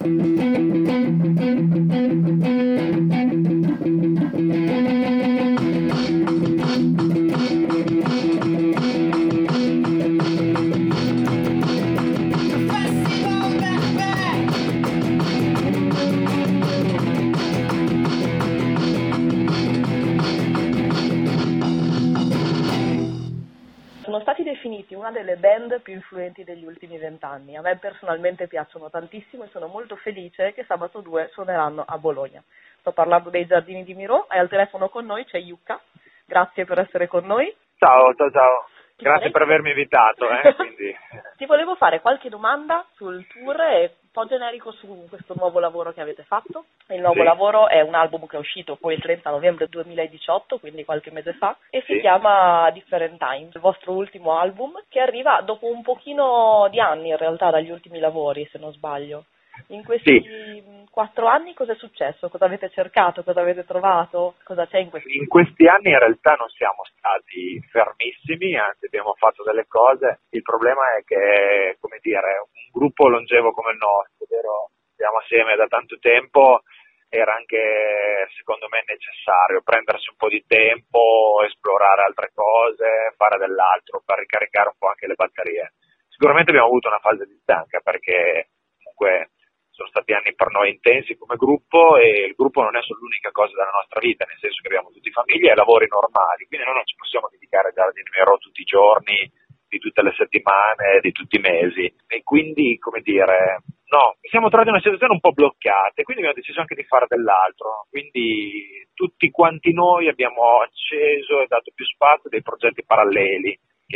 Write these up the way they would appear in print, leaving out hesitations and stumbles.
Sono stati definiti una delle band più influenti degli ultimi 20 anni. A me personalmente piacciono tantissimo e sono molto felice che sabato 2 suoneranno a Bologna. Sto parlando dei Giardini di Miro e al telefono con noi c'è Yuka. Grazie per essere con noi. Ciao. Grazie per avermi invitato. Quindi. Ti volevo fare qualche domanda sul tour e un po' generico su questo nuovo lavoro che avete fatto. Il nuovo lavoro è un album che è uscito poi il 30 novembre 2018, quindi qualche mese fa, e si chiama Different Times, il vostro ultimo album, che arriva dopo un pochino di anni in realtà dagli ultimi lavori, se non sbaglio. In questi 4 anni cosa è successo? Cosa avete cercato? Cosa avete trovato? Cosa c'è in questi? In questi anni in realtà non siamo stati fermissimi, anzi abbiamo fatto delle cose. Il problema è che, come dire, un gruppo longevo come il nostro, ovvero siamo assieme da tanto tempo, era anche secondo me necessario prendersi un po' di tempo, esplorare altre cose, fare dell'altro per ricaricare un po' anche le batterie. Sicuramente abbiamo avuto una fase di stanca perché comunque sono stati anni per noi intensi come gruppo e il gruppo non è solo l'unica cosa della nostra vita, nel senso che abbiamo tutti famiglie e lavori normali, quindi noi non ci possiamo dedicare a Giardini di Miro tutti i giorni, di tutte le settimane, di tutti i mesi, e quindi, come dire, no, siamo trovati in una situazione un po' bloccata e quindi abbiamo deciso anche di fare dell'altro, quindi tutti quanti noi abbiamo acceso e dato più spazio a dei progetti paralleli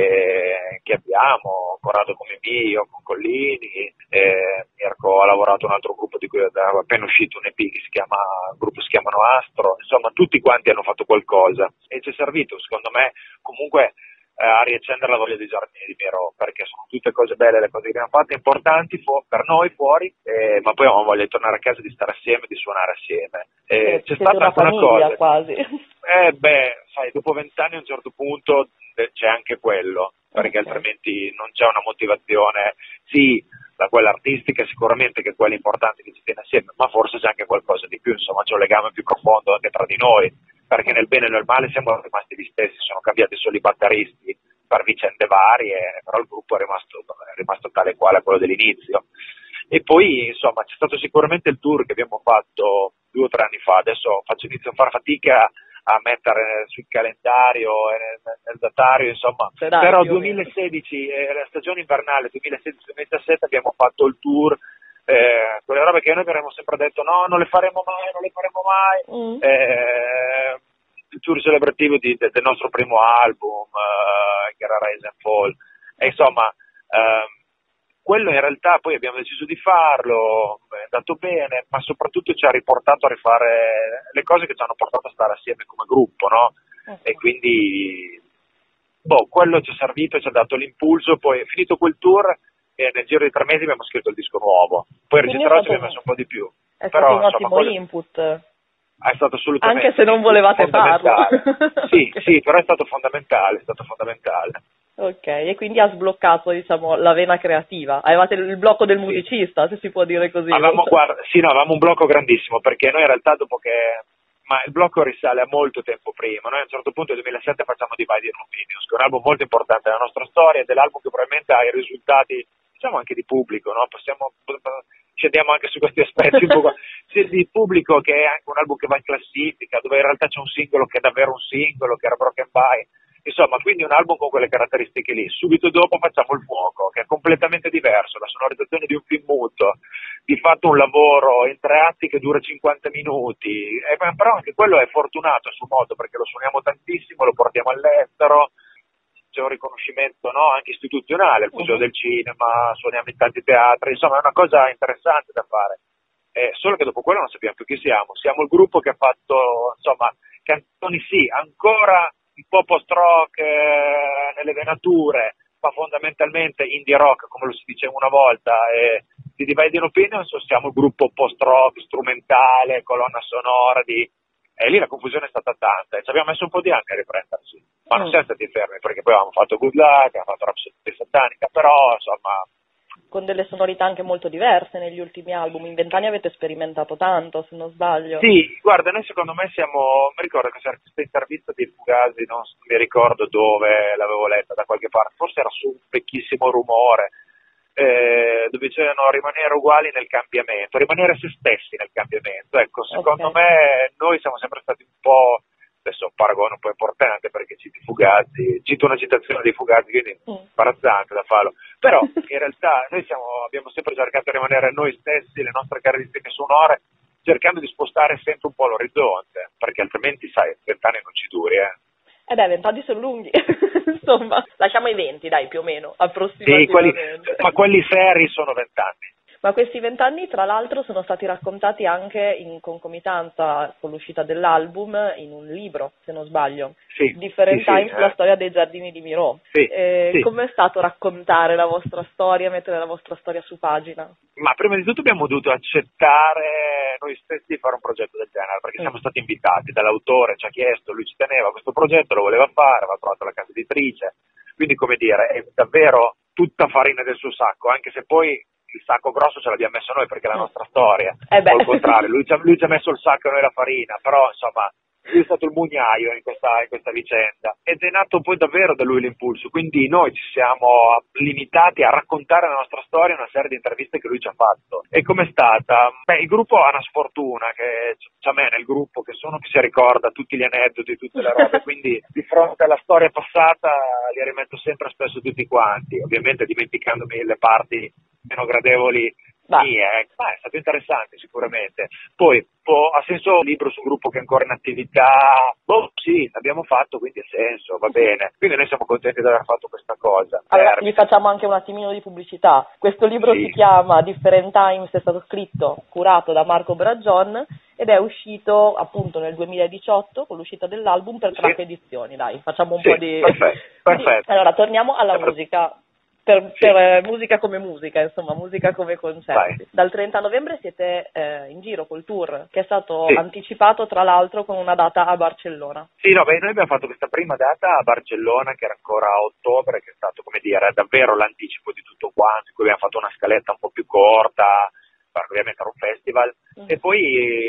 che abbiamo, Corrado come mio, con Collini, Mirko ha lavorato in un altro gruppo di cui è appena uscito un EP che si chiama Astro, insomma tutti quanti hanno fatto qualcosa e ci è servito secondo me comunque a riaccendere la voglia dei Giardini di Miro, perché sono tutte cose belle le cose che abbiamo fatto, importanti per noi fuori, ma poi avevamo voglia di tornare a casa, di stare assieme, di suonare assieme. C'è stata una anche una famiglia cosa quasi. Sai, dopo 20 anni a un certo punto c'è anche quello, perché altrimenti non c'è una motivazione, sì, da quella artistica sicuramente che è quella importante che ci tiene assieme, ma forse c'è anche qualcosa di più, insomma c'è un legame più profondo anche tra di noi, perché nel bene e nel male siamo rimasti gli stessi, sono cambiati solo i batteristi per vicende varie, però il gruppo è rimasto tale e quale quello dell'inizio. E poi insomma c'è stato sicuramente il tour che abbiamo fatto 2 o 3 anni fa, adesso inizio a far fatica a mettere sul calendario e nel datario, insomma, però 2016, la stagione invernale 2016-2017 abbiamo fatto il tour, quelle robe che noi avremmo sempre detto no, non le faremo mai, il tour celebrativo del nostro primo album, che era Rise and Fall, e insomma, quello in realtà poi abbiamo deciso di farlo, è andato bene, ma soprattutto ci ha riportato a rifare le cose che ci hanno portato a stare assieme come gruppo, no? E quindi quello ci è servito, ci ha dato l'impulso, poi finito quel tour e nel giro di 3 mesi abbiamo scritto il disco nuovo, poi a registrarci abbiamo messo un po' di più. È però, stato un ottimo input. È stato assolutamente anche se non volevate farlo. Sì, però è stato fondamentale. Ok, e quindi ha sbloccato, diciamo, la vena creativa. Avevate il blocco del musicista, se si può dire così. Avevamo un blocco grandissimo, perché noi in realtà ma il blocco risale a molto tempo prima. Noi a un certo punto nel 2007 facciamo Divide and Opinions, che è un album molto importante nella nostra storia, ed è l'album che probabilmente ha i risultati, diciamo, anche di pubblico, no? Scendiamo anche su questi aspetti un po' di pubblico, che è anche un album che va in classifica, dove in realtà c'è un singolo che è davvero un singolo, che era Broken By. Insomma, quindi un album con quelle caratteristiche lì. Subito dopo facciamo Il Fuoco, che è completamente diverso, la sonorizzazione di un film muto, di fatto un lavoro in 3 atti che dura 50 minuti, però anche quello è fortunato a suo modo, perché lo suoniamo tantissimo, lo portiamo all'estero, c'è un riconoscimento, no, anche istituzionale, il Museo del Cinema, suoniamo in tanti teatri, insomma è una cosa interessante da fare. Solo che dopo quello non sappiamo più chi siamo. Siamo il gruppo che ha fatto, insomma, canzoni ancora un po' post-rock nelle venature, ma fondamentalmente indie rock, come lo si diceva una volta, e di Divide and Opinions siamo il gruppo post-rock, strumentale, colonna sonora, e lì la confusione è stata tanta, e ci abbiamo messo un po' di anni a riprendersi, ma non siamo stati fermi, perché poi avevamo fatto Good Luck, abbiamo fatto Rhapsody Satanica, però insomma con delle sonorità anche molto diverse negli ultimi album. In 20 anni avete sperimentato tanto, se non sbaglio. Sì, guarda, noi secondo me mi ricordo che c'era questa intervista di Fugazi, non mi ricordo dove l'avevo letta, da qualche parte, forse era su un vecchissimo Rumore, dove dicevano rimanere uguali nel cambiamento, rimanere se stessi nel cambiamento. Ecco, secondo me noi siamo sempre stati un po', adesso un paragone un po' importante perché cito una citazione di Fugazi, quindi imbarazzante da farlo, però in realtà noi abbiamo sempre cercato di rimanere noi stessi, le nostre caratteristiche sonore, cercando di spostare sempre un po' l'orizzonte, perché altrimenti, sai, 20 anni non ci duri, 20 anni sono lunghi, insomma, lasciamo i 20, dai, più o meno, approssimativamente. Sì, ma quelli seri sono 20 anni. Ma questi 20 anni, tra l'altro, sono stati raccontati anche in concomitanza con l'uscita dell'album in un libro, se non sbaglio. Sì, Different Times, la storia dei giardini di Miro. Sì. Com'è stato raccontare la vostra storia, mettere la vostra storia su pagina? Ma prima di tutto abbiamo dovuto accettare noi stessi di fare un progetto del genere, perché siamo stati invitati dall'autore, ci ha chiesto, lui ci teneva a questo progetto, lo voleva fare, aveva trovato la casa editrice, quindi come dire, è davvero tutta farina del suo sacco, anche se poi il sacco grosso ce l'abbiamo messo noi perché è la nostra storia, o al contrario, lui ci ha messo il sacco e noi la farina, però insomma lui è stato il mugnaio in questa vicenda ed è nato poi davvero da lui l'impulso, quindi noi ci siamo limitati a raccontare la nostra storia in una serie di interviste che lui ci ha fatto. E com'è stata? Il gruppo ha una sfortuna che c'è me nel gruppo che si ricorda tutti gli aneddoti, tutte le robe, quindi di fronte alla storia passata li rimetto sempre spesso tutti quanti, ovviamente dimenticandomi le parti meno gradevoli. Sì, è stato interessante sicuramente. Poi ha senso un libro su un gruppo che è ancora in attività? Sì, l'abbiamo fatto, quindi ha senso, va bene. Quindi noi siamo contenti di aver fatto questa cosa. Allora, gli facciamo anche un attimino di pubblicità. Questo libro si chiama Different Times, è stato scritto, curato da Marco Bragion ed è uscito appunto nel 2018 con l'uscita dell'album per Track Edizioni. Dai, facciamo un po' di... Perfetto. Allora, torniamo alla musica. Per musica come musica, insomma, musica come concerti. Dal 30 novembre siete in giro col tour, che è stato anticipato tra l'altro con una data a Barcellona. Sì, noi abbiamo fatto questa prima data a Barcellona, che era ancora a ottobre, che è stato, come dire, davvero l'anticipo di tutto quanto, in cui abbiamo fatto una scaletta un po' più corta, ovviamente era un festival, e poi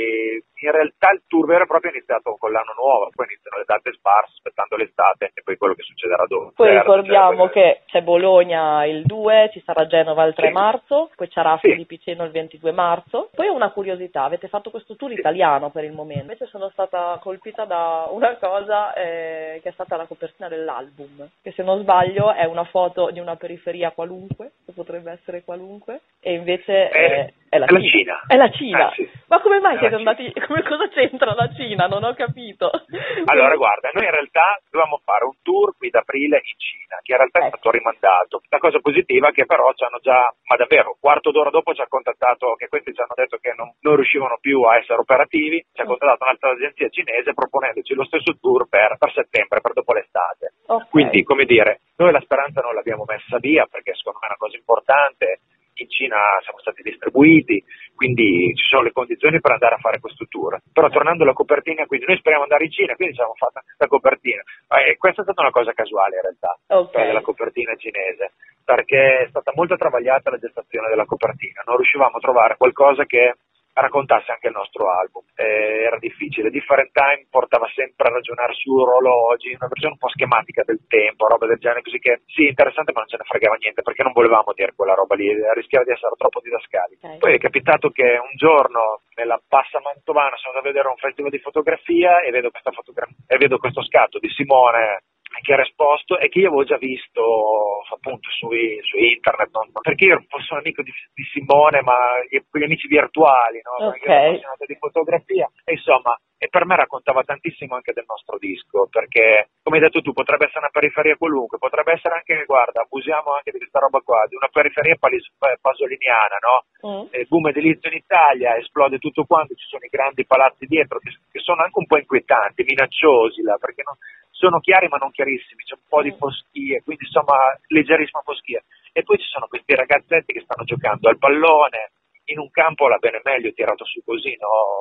in realtà il tour vero e proprio è iniziato con l'anno nuovo, poi iniziano le date sparse aspettando l'estate e poi quello che succederà dopo. Poi ricordiamo che c'è Bologna il 2, ci sarà Genova il 3 marzo, poi c'è Raffi di Piceno il 22 marzo. Poi ho una curiosità, avete fatto questo tour italiano per il momento, invece sono stata colpita da una cosa che è stata la copertina dell'album, che se non sbaglio è una foto di una periferia qualunque, che potrebbe essere qualunque, e invece è la Cina. È la Cina. Sì. Ma come mai siete andati? Cosa c'entra la Cina? Non ho capito. Allora, guarda, noi in realtà dovevamo fare un tour qui da aprile in Cina, che in realtà è stato rimandato. La cosa positiva è che però ci hanno già, ma davvero, quarto d'ora dopo ci ha contattato, che questi ci hanno detto che non riuscivano più a essere operativi, ci ha contattato un'altra agenzia cinese proponendoci lo stesso tour per settembre, per dopo l'estate. Quindi, come dire, noi la speranza non l'abbiamo messa via, perché secondo me è una cosa importante. In Cina siamo stati distribuiti, quindi ci sono le condizioni per andare a fare questo tour. Però tornando alla copertina, quindi noi speriamo andare in Cina, quindi ci abbiamo fatta questa copertina. Questa è stata una cosa casuale in realtà, della copertina cinese, perché è stata molto travagliata la gestazione della copertina. Non riuscivamo a trovare qualcosa che raccontasse anche il nostro album. Era difficile. Different Time portava sempre a ragionare su orologi, una versione un po' schematica del tempo, roba del genere, così che sì, interessante, ma non ce ne fregava niente, perché non volevamo dire quella roba lì, rischiava di essere troppo didascalica. Poi è capitato che un giorno nella Bassa Mantovana sono andato a vedere un festival di fotografia e vedo questo scatto di Simone che ha risposto e che io avevo già visto appunto su internet, perché io sono amico di Simone, ma con gli amici virtuali, no? Perché ero appassionato di fotografia e insomma, e per me raccontava tantissimo anche del nostro disco, perché come hai detto tu potrebbe essere una periferia qualunque, potrebbe essere anche, guarda, abusiamo anche di questa roba qua, di una periferia pasoliniana, no? Il boom edilizio in Italia, esplode tutto quanto, ci sono i grandi palazzi dietro che sono anche un po' inquietanti, minacciosi là, perché sono chiari ma non chiarissimi, c'è un po' di foschie, quindi insomma leggerissima foschia. E poi ci sono questi ragazzetti che stanno giocando al pallone in un campo la bene meglio tirato su così, no?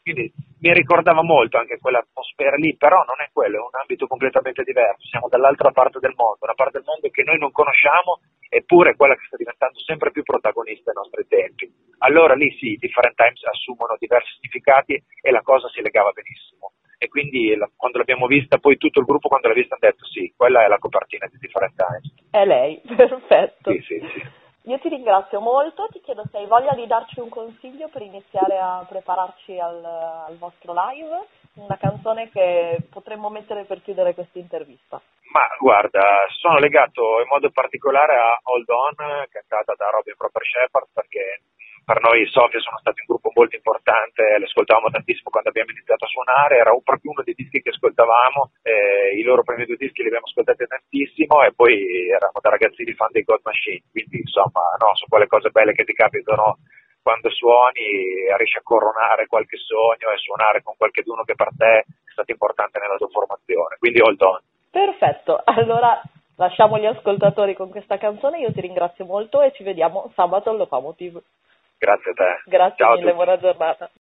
Quindi mi ricordava molto anche quell'atmosfera lì, però non è quello, è un ambito completamente diverso, siamo dall'altra parte del mondo, una parte del mondo che noi non conosciamo, eppure è quella che sta diventando sempre più protagonista ai nostri tempi. Allora lì sì, Different Times assumono diversi significati e la cosa si legava benissimo. E quindi quando l'abbiamo vista, poi tutto il gruppo quando l'ha vista hanno detto sì, quella è la copertina di Different Times. È lei, perfetto. Sì. Io ti ringrazio molto, ti chiedo se hai voglia di darci un consiglio per iniziare a prepararci al vostro live, una canzone che potremmo mettere per chiudere questa intervista. Ma guarda, sono legato in modo particolare a Hold On, cantata da Robin Proper Shepherd, perché per noi Sofia sono stati un gruppo molto importante, le ascoltavamo tantissimo quando abbiamo iniziato a suonare, era proprio uno dei dischi che ascoltavamo, i loro primi 2 dischi li abbiamo ascoltati tantissimo e poi eravamo da ragazzini fan dei God Machine, quindi insomma no, sono quelle cose belle che ti capitano quando suoni, riesci a coronare qualche sogno e suonare con qualcheduno che per te è stato importante nella tua formazione, quindi Hold On. Perfetto, allora lasciamo gli ascoltatori con questa canzone, io ti ringrazio molto e ci vediamo sabato al Locomotive. Grazie a te. Grazie Ciao a mille, tutti. buona giornata.